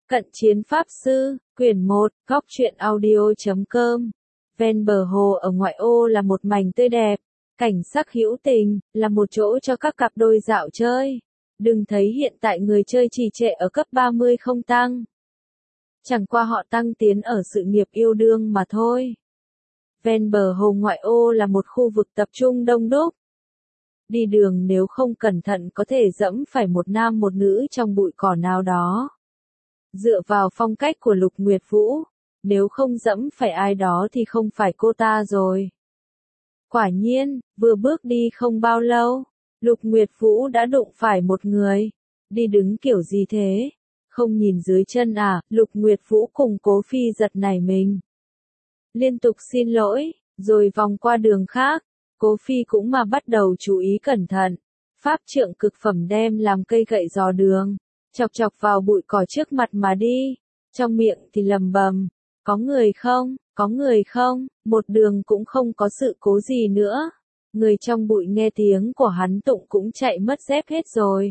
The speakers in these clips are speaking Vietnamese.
Cận chiến pháp sư, quyển 1, góc truyện audio.com. Ven bờ hồ ở ngoại ô là một mảnh tươi đẹp, cảnh sắc hữu tình, là một chỗ cho các cặp đôi dạo chơi. Đừng thấy hiện tại người chơi trì trệ ở cấp 30 không tăng. Chẳng qua họ tăng tiến ở sự nghiệp yêu đương mà thôi. Ven bờ hồ ngoại ô là một khu vực tập trung đông đúc. Đi đường nếu không cẩn thận có thể dẫm phải một nam một nữ trong bụi cỏ nào đó. Dựa vào phong cách của Lục Nguyệt Vũ, nếu không dẫm phải ai đó thì không phải cô ta rồi. Quả nhiên, vừa bước đi không bao lâu, Lục Nguyệt Vũ đã đụng phải một người. Đi đứng kiểu gì thế? Không nhìn dưới chân à? Lục Nguyệt Vũ cùng Cố Phi giật nảy mình. Liên tục xin lỗi, rồi vòng qua đường khác. Cố Phi cũng mà bắt đầu chú ý cẩn thận. Pháp trượng cực phẩm đem làm cây gậy dò đường, chọc chọc vào bụi cỏ trước mặt mà đi. Trong miệng thì lầm bầm, có người không, có người không, một đường cũng không có sự cố gì nữa. Người trong bụi nghe tiếng của hắn tụng cũng chạy mất dép hết rồi.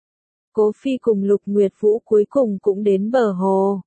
Cố Phi cùng Lục Nguyệt Vũ cuối cùng cũng đến bờ hồ.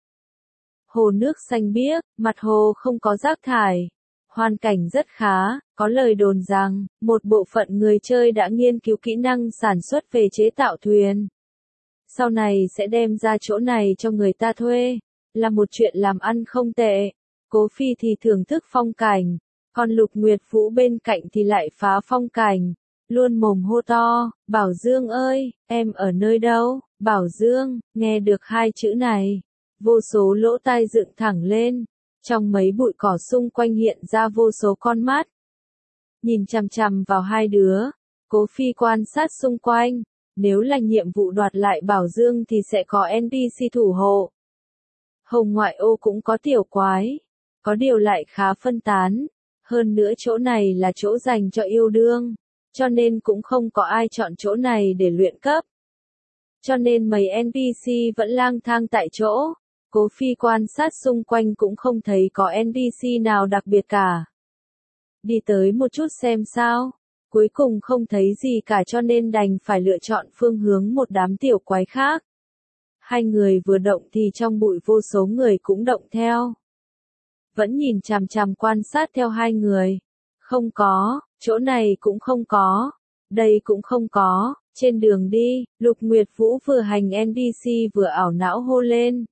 Hồ nước xanh biếc, mặt hồ không có rác thải. Hoàn cảnh rất khá, có lời đồn rằng, một bộ phận người chơi đã nghiên cứu kỹ năng sản xuất về chế tạo thuyền. Sau này sẽ đem ra chỗ này cho người ta thuê, là một chuyện làm ăn không tệ. Cố Phi thì thưởng thức phong cảnh, còn Lục Nguyệt Vũ bên cạnh thì lại phá phong cảnh, luôn mồm hô to, Bảo Dương ơi, em ở nơi đâu? Bảo Dương, nghe được hai chữ này, vô số lỗ tai dựng thẳng lên. Trong mấy bụi cỏ xung quanh hiện ra vô số con mắt. Nhìn chằm chằm vào hai đứa, Cố Phi quan sát xung quanh. Nếu là nhiệm vụ đoạt lại Bảo Dương thì sẽ có NPC thủ hộ. Hồng ngoại ô cũng có tiểu quái. Có điều lại khá phân tán. Hơn nữa chỗ này là chỗ dành cho yêu đương. Cho nên cũng không có ai chọn chỗ này để luyện cấp. Cho nên mấy NPC vẫn lang thang tại chỗ. Cố Phi quan sát xung quanh cũng không thấy có NPC nào đặc biệt cả. Đi tới một chút xem sao. Cuối cùng không thấy gì cả cho nên đành phải lựa chọn phương hướng một đám tiểu quái khác. Hai người vừa động thì trong bụi vô số người cũng động theo. Vẫn nhìn chằm chằm quan sát theo hai người. Không có, chỗ này cũng không có, đây cũng không có. Trên đường đi, Lục Nguyệt Vũ vừa hành NPC vừa ảo não hô lên.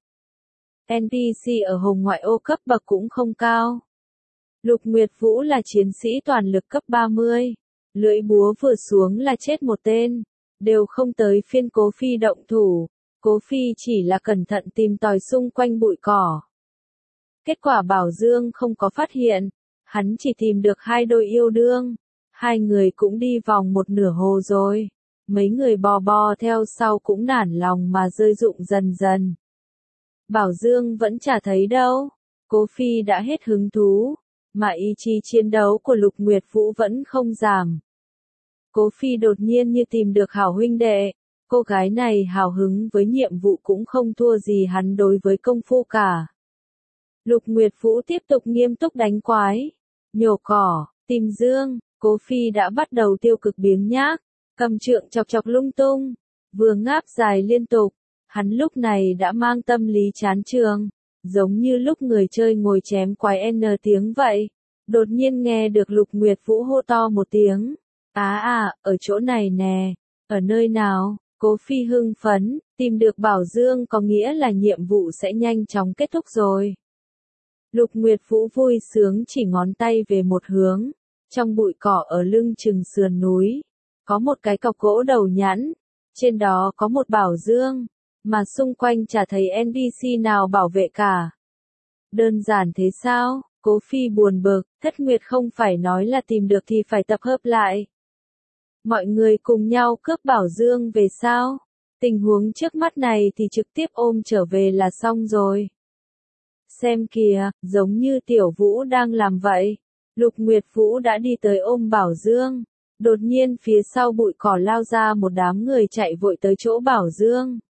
NPC ở hồ ngoại ô cấp bậc cũng không cao. Lục Nguyệt Vũ là chiến sĩ toàn lực cấp 30. Lưỡi búa vừa xuống là chết một tên. Đều không tới phiên Cố Phi động thủ. Cố Phi chỉ là cẩn thận tìm tòi xung quanh bụi cỏ. Kết quả Bảo Dương không có phát hiện. Hắn chỉ tìm được hai đôi yêu đương. Hai người cũng đi vòng một nửa hồ rồi. Mấy người bò bò theo sau cũng nản lòng mà rơi rụng dần dần. Bảo Dương vẫn chả thấy đâu. Cố Phi đã hết hứng thú. Mà ý chí chiến đấu của Lục Nguyệt Vũ vẫn không giảm. Cố Phi đột nhiên như tìm được hảo huynh đệ. Cô gái này hào hứng với nhiệm vụ cũng không thua gì hắn đối với công phu cả. Lục Nguyệt Vũ tiếp tục nghiêm túc đánh quái. Nhổ cỏ, tìm dương. Cố Phi đã bắt đầu tiêu cực biếng nhác. Cầm trượng chọc chọc lung tung. Vừa ngáp dài liên tục. Hắn lúc này đã mang tâm lý chán trường. Giống như lúc người chơi ngồi chém quái N tiếng vậy. Đột nhiên nghe được Lục Nguyệt Vũ hô to một tiếng. Ở chỗ này nè. Ở nơi nào? Cố Phi hưng phấn, tìm được Bảo Dương có nghĩa là nhiệm vụ sẽ nhanh chóng kết thúc rồi. Lục Nguyệt Vũ vui sướng chỉ ngón tay về một hướng. Trong bụi cỏ ở lưng chừng sườn núi. Có một cái cọc gỗ đầu nhẵn. Trên đó có một Bảo Dương. Mà xung quanh chả thấy NPC nào bảo vệ cả. Đơn giản thế sao? Cố Phi buồn bực, Thất Nguyệt không phải nói là tìm được thì phải tập hợp lại. Mọi người cùng nhau cướp Bảo Dương về sao? Tình huống trước mắt này thì trực tiếp ôm trở về là xong rồi. Xem kìa, giống như Tiểu Vũ đang làm vậy. Lục Nguyệt Vũ đã đi tới ôm Bảo Dương. Đột nhiên phía sau bụi cỏ lao ra một đám người chạy vội tới chỗ Bảo Dương.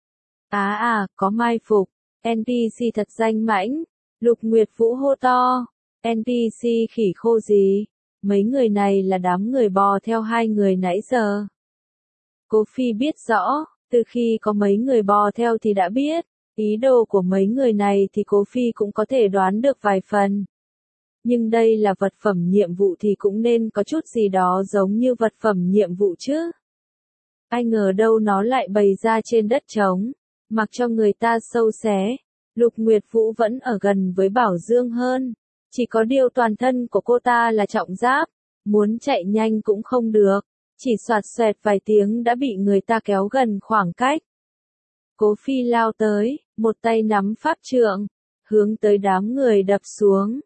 Có mai phục. NPC thật danh mãnh. Lục Nguyệt Vũ hô to. NPC khỉ khô gì? Mấy người này là đám người bò theo hai người nãy giờ. Cố Phi biết rõ, từ khi có mấy người bò theo thì đã biết. Ý đồ của mấy người này thì Cố Phi cũng có thể đoán được vài phần. Nhưng đây là vật phẩm nhiệm vụ thì cũng nên có chút gì đó giống như vật phẩm nhiệm vụ chứ. Ai ngờ đâu nó lại bày ra trên đất trống, mặc cho người ta sâu xé. Lục Nguyệt Vũ vẫn ở gần với Bảo Dương hơn. Chỉ có điều toàn thân của cô ta là trọng giáp, muốn chạy nhanh cũng không được. Chỉ xoạt xoẹt vài tiếng đã bị người ta kéo gần khoảng cách. Cố Phi lao tới, một tay nắm pháp trượng, hướng tới đám người đập xuống.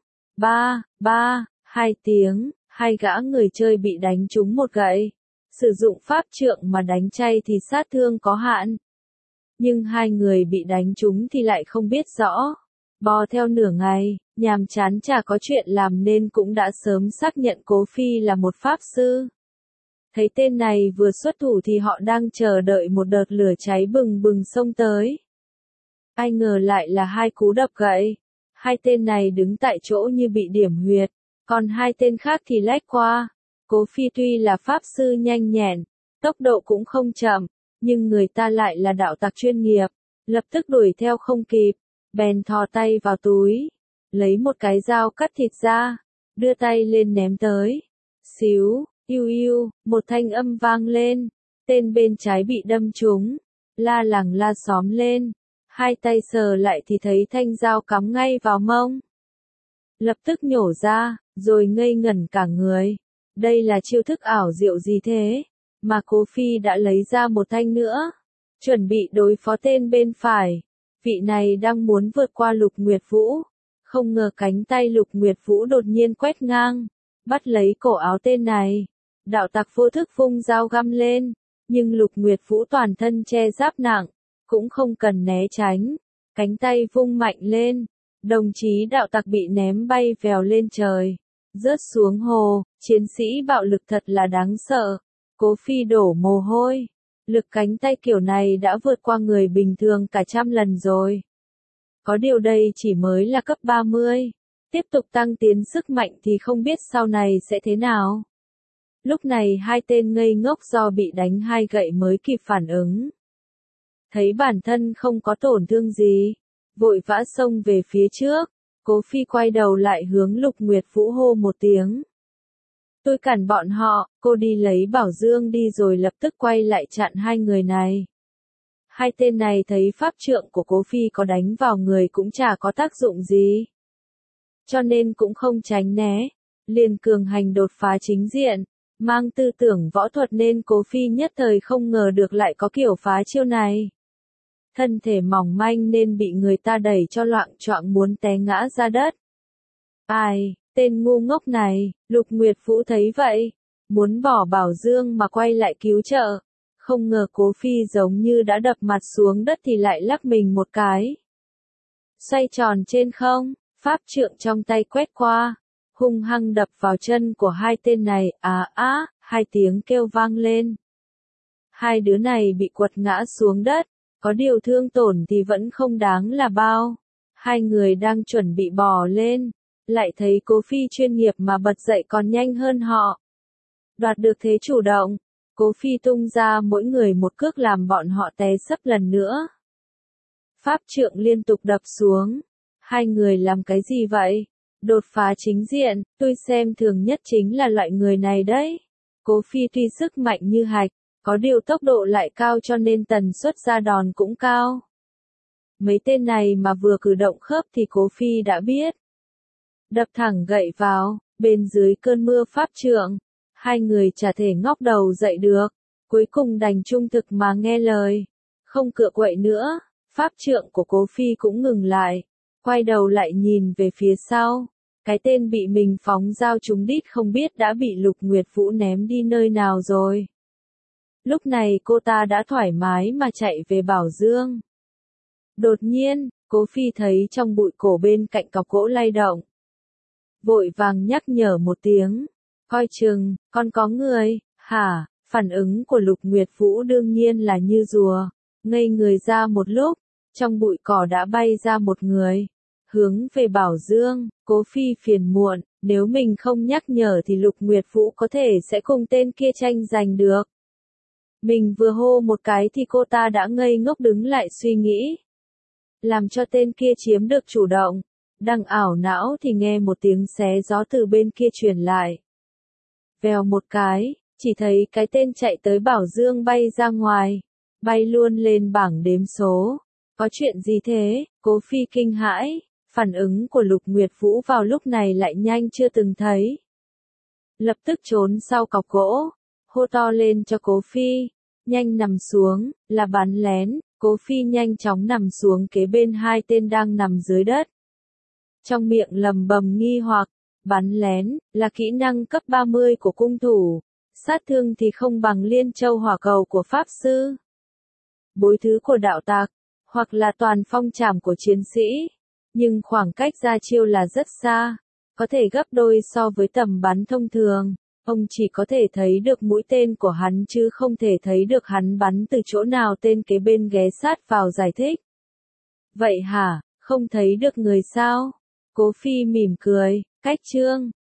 Hai tiếng, hai gã người chơi bị đánh trúng một gậy. Sử dụng pháp trượng mà đánh chay thì sát thương có hạn. Nhưng hai người bị đánh trúng thì lại không biết rõ. Bò theo nửa ngày, nhàm chán chả có chuyện làm nên cũng đã sớm xác nhận Cố Phi là một pháp sư. Thấy tên này vừa xuất thủ thì họ đang chờ đợi một đợt lửa cháy bừng bừng xông tới. Ai ngờ lại là hai cú đập gậy. Hai tên này đứng tại chỗ như bị điểm huyệt, còn hai tên khác thì lách qua. Cố Phi tuy là pháp sư nhanh nhẹn, tốc độ cũng không chậm, nhưng người ta lại là đạo tặc chuyên nghiệp, lập tức đuổi theo không kịp, bèn thò tay vào túi, lấy một cái dao cắt thịt ra, đưa tay lên ném tới. Xíu, iu iu, một thanh âm vang lên, tên bên trái bị đâm trúng, la làng la xóm lên, hai tay sờ lại thì thấy thanh dao cắm ngay vào mông. Lập tức nhổ ra, rồi ngây ngẩn cả người. Đây là chiêu thức ảo diệu gì thế? Mà Cố Phi đã lấy ra một thanh nữa, chuẩn bị đối phó tên bên phải. Vị này đang muốn vượt qua Lục Nguyệt Vũ. Không ngờ cánh tay Lục Nguyệt Vũ đột nhiên quét ngang, bắt lấy cổ áo tên này. Đạo tặc vô thức vung dao găm lên, nhưng Lục Nguyệt Vũ toàn thân che giáp nặng, cũng không cần né tránh. Cánh tay vung mạnh lên, đồng chí đạo tặc bị ném bay vèo lên trời, rớt xuống hồ. Chiến sĩ bạo lực thật là đáng sợ. Cố Phi đổ mồ hôi. Lực cánh tay kiểu này đã vượt qua người bình thường cả 100 lần rồi. Có điều đây chỉ mới là cấp 30. Tiếp tục tăng tiến sức mạnh thì không biết sau này sẽ thế nào. Lúc này hai tên ngây ngốc do bị đánh hai gậy mới kịp phản ứng. Thấy bản thân không có tổn thương gì, vội vã xông về phía trước. Cố Phi quay đầu lại hướng Lục Nguyệt Vũ hô một tiếng. Tôi cản bọn họ, cô đi lấy Bảo Dương đi, rồi lập tức quay lại chặn hai người này. Hai tên này thấy pháp trượng của Cố Phi có đánh vào người cũng chả có tác dụng gì, cho nên cũng không tránh né, liền cường hành đột phá chính diện. Mang tư tưởng võ thuật nên Cố Phi nhất thời không ngờ được lại có kiểu phá chiêu này. Thân thể mỏng manh nên bị người ta đẩy cho loạng choạng muốn té ngã ra đất. Ai, tên ngu ngốc này, Lục Nguyệt Vũ thấy vậy, muốn bỏ Bảo Dương mà quay lại cứu trợ. Không ngờ Cố Phi giống như đã đập mặt xuống đất thì lại lắc mình một cái. Xoay tròn trên không, pháp trượng trong tay quét qua, hung hăng đập vào chân của hai tên này. Hai tiếng kêu vang lên. Hai đứa này bị quật ngã xuống đất, có điều thương tổn thì vẫn không đáng là bao. Hai người đang chuẩn bị bò lên, lại thấy Cố Phi chuyên nghiệp mà bật dậy còn nhanh hơn họ. Đoạt được thế chủ động, Cố Phi tung ra mỗi người một cước làm bọn họ té sấp lần nữa. Pháp trượng liên tục đập xuống. Hai người làm cái gì vậy? Đột phá chính diện, tôi xem thường nhất chính là loại người này đấy. Cố Phi tuy sức mạnh như hạch, có điều tốc độ lại cao cho nên tần suất ra đòn cũng cao. Mấy tên này mà vừa cử động khớp thì Cố Phi đã biết. Đập thẳng gậy vào, bên dưới cơn mưa pháp trượng. Hai người chả thể ngóc đầu dậy được, cuối cùng đành trung thực mà nghe lời. Không cựa quậy nữa, pháp trượng của Cố Phi cũng ngừng lại, quay đầu lại nhìn về phía sau. Cái tên bị mình phóng dao trúng đít không biết đã bị Lục Nguyệt Vũ ném đi nơi nào rồi. Lúc này cô ta đã thoải mái mà chạy về Bảo Dương. Đột nhiên, Cố Phi thấy trong bụi cổ bên cạnh cọc gỗ lay động. Vội vàng nhắc nhở một tiếng. Coi chừng, còn có người. Hả? Phản ứng của Lục Nguyệt Vũ đương nhiên là như rùa. Ngây người ra một lúc, trong bụi cỏ đã bay ra một người. Hướng về Bảo Dương. Cố Phi phiền muộn, nếu mình không nhắc nhở thì Lục Nguyệt Vũ có thể sẽ cùng tên kia tranh giành được. Mình vừa hô một cái thì cô ta đã ngây ngốc đứng lại suy nghĩ. làm cho tên kia chiếm được chủ động. Đang ảo não thì nghe một tiếng xé gió từ bên kia truyền lại. Vèo một cái, chỉ thấy cái tên chạy tới Bảo Dương bay ra ngoài, bay luôn lên bảng đếm số. Có chuyện gì thế? Cố Phi kinh hãi, phản ứng của Lục Nguyệt Vũ vào lúc này lại nhanh chưa từng thấy. Lập tức trốn sau cọc gỗ, hô to lên cho Cố Phi, nhanh nằm xuống, là bắn lén. Cố Phi nhanh chóng nằm xuống kế bên hai tên đang nằm dưới đất. Trong miệng lầm bầm nghi hoặc, bắn lén, là kỹ năng cấp 30 của cung thủ, sát thương thì không bằng liên châu hỏa cầu của pháp sư. Bối thứ của đạo tặc, hoặc là toàn phong trảm của chiến sĩ, nhưng khoảng cách ra chiêu là rất xa, có thể gấp đôi so với tầm bắn thông thường. Ông chỉ có thể thấy được mũi tên của hắn chứ không thể thấy được hắn bắn từ chỗ nào. Tên kế bên ghé sát vào giải thích. Vậy hả, không thấy được người sao? Cố Phi mỉm cười, cách chương.